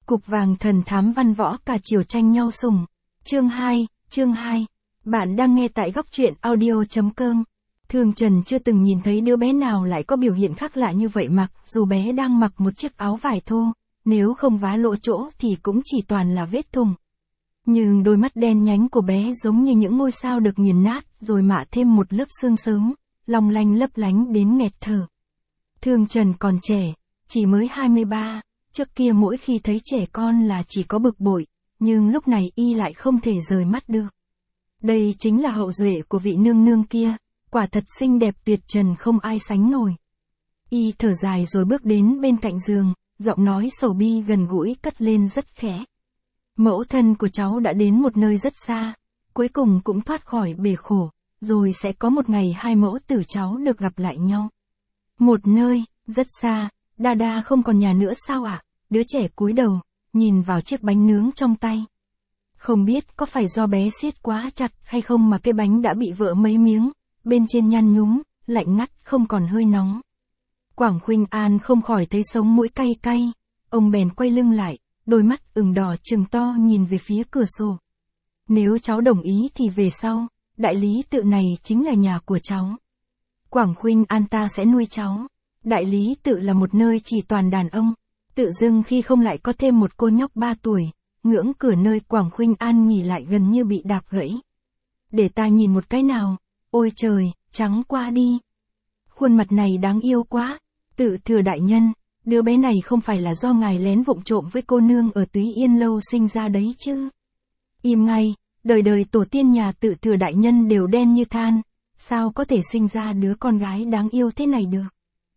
Cục vàng thần thám văn võ cả chiều tranh nhau sủng. Chương 2. Bạn đang nghe tại góc truyện audio.com. Thương Trần chưa từng nhìn thấy đứa bé nào lại có biểu hiện khác lạ như vậy, mặc dù bé đang mặc một chiếc áo vải thô, nếu không vá lỗ chỗ thì cũng chỉ toàn là vết thủng. Nhưng đôi mắt đen nhánh của bé giống như những ngôi sao được nghiền nát rồi mạ thêm một lớp sương sớm, long lanh lấp lánh đến nghẹt thở. Thương Trần còn trẻ, chỉ mới 23, trước kia mỗi khi thấy trẻ con là chỉ có bực bội, nhưng lúc này y lại không thể rời mắt được. Đây chính là hậu duệ của vị nương nương kia, quả thật xinh đẹp tuyệt trần không ai sánh nổi. Y thở dài rồi bước đến bên cạnh giường, giọng nói sầu bi gần gũi cất lên rất khẽ. Mẫu thân của cháu đã đến một nơi rất xa, cuối cùng cũng thoát khỏi bể khổ, rồi sẽ có một ngày hai mẫu tử cháu được gặp lại nhau. Một nơi, rất xa, Đa không còn nhà nữa sao ạ? Đứa trẻ cúi đầu, nhìn vào chiếc bánh nướng trong tay. Không biết có phải do bé siết quá chặt hay không mà cái bánh đã bị vỡ mấy miếng, bên trên nhăn nhúm, lạnh ngắt không còn hơi nóng. Quảng Khuynh An không khỏi thấy sống mũi cay cay, ông bèn quay lưng lại, đôi mắt ửng đỏ trừng to nhìn về phía cửa sổ. Nếu cháu đồng ý thì về sau, đại lý tự này chính là nhà của cháu. Quảng Khuynh An ta sẽ nuôi cháu. Đại lý tự là một nơi chỉ toàn đàn ông, tự dưng khi không lại có thêm một cô nhóc 3 tuổi, ngưỡng cửa nơi Quảng Khuynh An nghỉ lại gần như bị đạp gãy. Để ta nhìn một cái nào, ôi trời, trắng qua đi. Khuôn mặt này đáng yêu quá, Tự Thừa đại nhân, đứa bé này không phải là do ngài lén vụng trộm với cô nương ở Túy Yên lâu sinh ra đấy chứ. Im ngay, đời đời tổ tiên nhà Tự Thừa đại nhân đều đen như than, sao có thể sinh ra đứa con gái đáng yêu thế này được.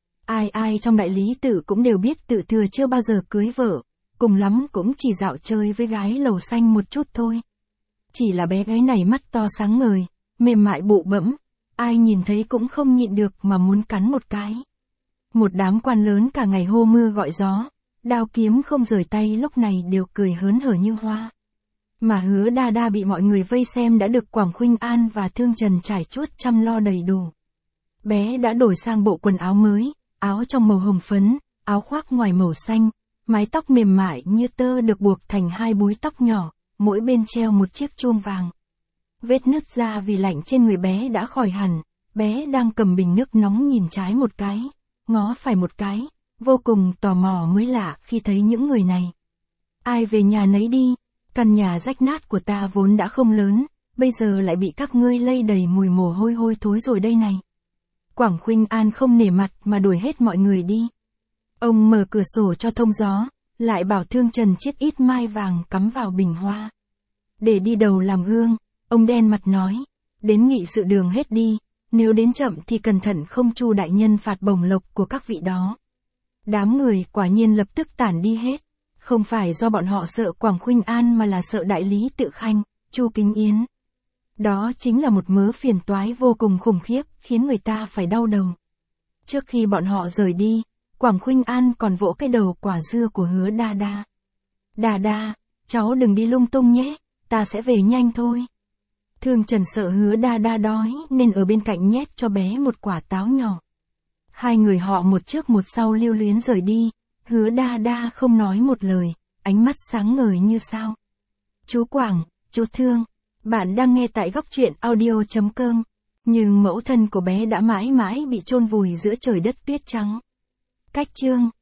Ai trong đại lý tự cũng đều biết Tự Thừa chưa bao giờ cưới vợ, cùng lắm cũng chỉ dạo chơi với gái lầu xanh một chút thôi. Chỉ là bé gái này mắt to sáng ngời, mềm mại bụ bẫm, ai nhìn thấy cũng không nhịn được mà muốn cắn một cái. Một đám quan lớn cả ngày hô mưa gọi gió, đao kiếm không rời tay lúc này đều cười hớn hở như hoa. Mà Hứa Đa bị mọi người vây xem đã được Quảng Khuynh An và Thương Trần trải chuốt chăm lo đầy đủ. Bé đã đổi sang bộ quần áo mới, áo trong màu hồng phấn, áo khoác ngoài màu xanh, mái tóc mềm mại như tơ được buộc thành hai búi tóc nhỏ, mỗi bên treo một chiếc chuông vàng. Vết nứt da vì lạnh trên người bé đã khỏi hẳn, bé đang cầm bình nước nóng nhìn trái một cái, ngó phải một cái, vô cùng tò mò mới lạ khi thấy những người này. Ai về nhà nấy đi, căn nhà rách nát của ta vốn đã không lớn, bây giờ lại bị các ngươi lây đầy mùi mồ hôi hôi thối rồi đây này. Quảng Khuynh An không nể mặt mà đuổi hết mọi người đi. Ông mở cửa sổ cho thông gió, lại bảo Thương Trần chiết ít mai vàng cắm vào bình hoa. Để đi đầu làm gương, ông đen mặt nói, đến nghị sự đường hết đi, nếu đến chậm thì cẩn thận không Chu đại nhân phạt bổng lộc của các vị đó. Đám người quả nhiên lập tức tản đi hết, không phải do bọn họ sợ Quảng Khuynh An mà là sợ đại lý tự khanh, Chu Kính Yến. Đó chính là một mớ phiền toái vô cùng khủng khiếp, khiến người ta phải đau đầu. Trước khi bọn họ rời đi, Quảng Khuynh An còn vỗ cái đầu quả dưa của Hứa Đa. Đa, cháu đừng đi lung tung nhé, ta sẽ về nhanh thôi. Thương Trần sợ Hứa Đa đói nên ở bên cạnh nhét cho bé một quả táo nhỏ. Hai người họ một trước một sau lưu luyến rời đi, Hứa Đa không nói một lời, ánh mắt sáng ngời như sao. Chú Quảng, chú Thương, bạn đang nghe tại góc truyện audio.com, nhưng mẫu thân của bé đã mãi mãi bị chôn vùi giữa trời đất tuyết trắng. Cách chương